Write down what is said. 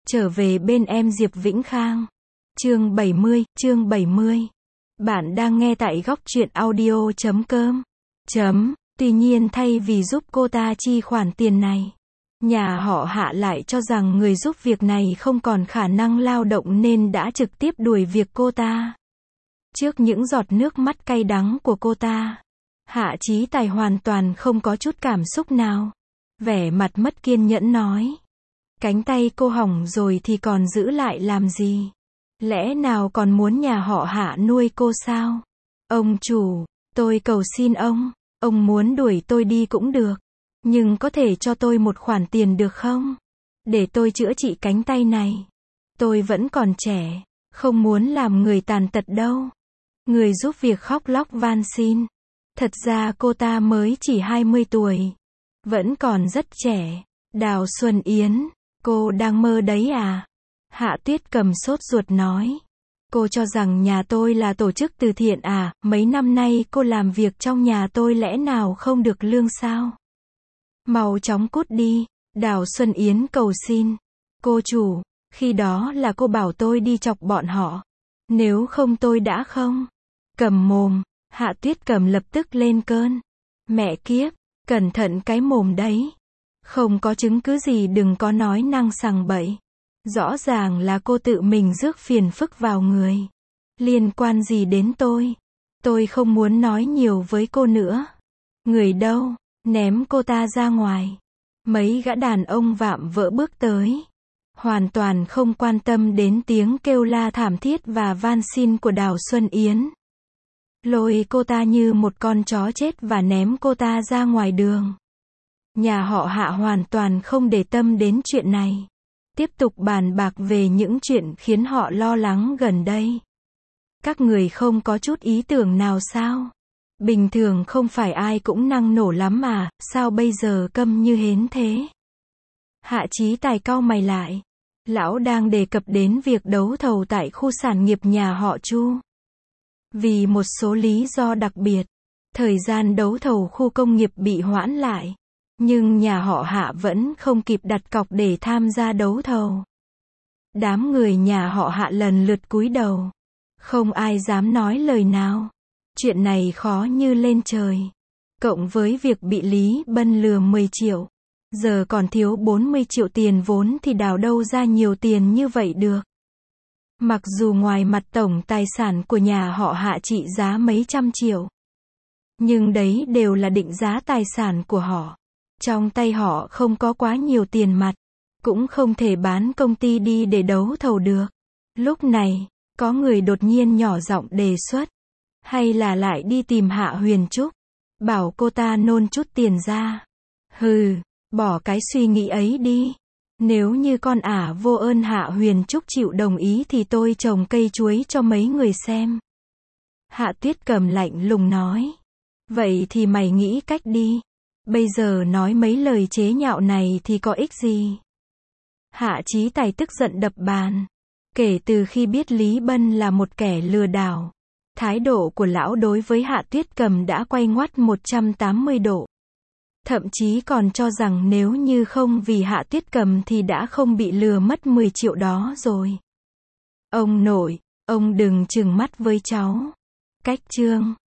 Trở về bên em Diệp Vĩnh Khang. Chương 70. Bạn đang nghe tại góc truyện audio.com. Tuy nhiên thay vì giúp cô ta chi khoản tiền này, nhà họ Hạ lại cho rằng người giúp việc này không còn khả năng lao động nên đã trực tiếp đuổi việc cô ta. Trước những giọt nước mắt cay đắng của cô ta, Hạ Chí Tài hoàn toàn không có chút cảm xúc nào. Vẻ mặt mất kiên nhẫn nói. Cánh tay cô hỏng rồi thì còn giữ lại làm gì? Lẽ nào còn muốn nhà họ Hạ nuôi cô sao? Ông chủ, tôi cầu xin ông muốn đuổi tôi đi cũng được. Nhưng có thể cho tôi một khoản tiền được không? Để tôi chữa trị cánh tay này. Tôi vẫn còn trẻ, không muốn làm người tàn tật đâu. Người giúp việc khóc lóc van xin. Thật ra cô ta mới chỉ 20 tuổi. Vẫn còn rất trẻ. Đào Xuân Yến, cô đang mơ đấy à? Hạ Tuyết Cầm sốt ruột nói. Cô cho rằng nhà tôi là tổ chức từ thiện à? Mấy năm nay cô làm việc trong nhà tôi lẽ nào không được lương sao? Mau chóng cút đi, Đào Xuân Yến cầu xin. Cô chủ, khi đó là cô bảo tôi đi chọc bọn họ. Nếu không tôi đã không. Cầm mồm, Hạ Tuyết Cầm lập tức lên cơn. Mẹ kiếp, cẩn thận cái mồm đấy. Không có chứng cứ gì đừng có nói năng sằng bậy. Rõ ràng là cô tự mình rước phiền phức vào người. Liên quan gì đến tôi? Tôi không muốn nói nhiều với cô nữa. Người đâu? Ném cô ta ra ngoài. Mấy gã đàn ông vạm vỡ bước tới. Hoàn toàn không quan tâm đến tiếng kêu la thảm thiết và van xin của Đào Xuân Yến. Lôi cô ta như một con chó chết và ném cô ta ra ngoài đường. Nhà họ Hạ hoàn toàn không để tâm đến chuyện này. Tiếp tục bàn bạc về những chuyện khiến họ lo lắng gần đây. Các người không có chút ý tưởng nào sao? Bình thường không phải ai cũng năng nổ lắm à, sao bây giờ câm như hến thế? Hạ Chí Tài cau mày lại. Lão đang đề cập đến việc đấu thầu tại khu sản nghiệp nhà họ Chu. Vì một số lý do đặc biệt, thời gian đấu thầu khu công nghiệp bị hoãn lại. Nhưng nhà họ Hạ vẫn không kịp đặt cọc để tham gia đấu thầu. Đám người nhà họ Hạ lần lượt cúi đầu. Không ai dám nói lời nào. Chuyện này khó như lên trời. Cộng với việc bị Lý Bân lừa 10 triệu. Giờ còn thiếu 40 triệu tiền vốn thì đào đâu ra nhiều tiền như vậy được. Mặc dù ngoài mặt tổng tài sản của nhà họ Hạ trị giá mấy trăm triệu. Nhưng đấy đều là định giá tài sản của họ. Trong tay họ không có quá nhiều tiền mặt. Cũng không thể bán công ty đi để đấu thầu được. Lúc này, có người đột nhiên nhỏ giọng đề xuất. Hay là lại đi tìm Hạ Huyền Trúc. Bảo cô ta nôn chút tiền ra. Hừ, bỏ cái suy nghĩ ấy đi. Nếu như con ả vô ơn Hạ Huyền Trúc chịu đồng ý thì tôi trồng cây chuối cho mấy người xem. Hạ Tuyết Cầm lạnh lùng nói. Vậy thì mày nghĩ cách đi. Bây giờ nói mấy lời chế nhạo này thì có ích gì? Hạ Chí Tài tức giận đập bàn. Kể từ khi biết Lý Bân là một kẻ lừa đảo, thái độ của lão đối với Hạ Tuyết Cầm đã quay ngoắt 180 độ. Thậm chí còn cho rằng nếu như không vì Hạ Tuyết Cầm thì đã không bị lừa mất 10 triệu đó rồi. Ông nội, ông đừng trừng mắt với cháu. Cách chương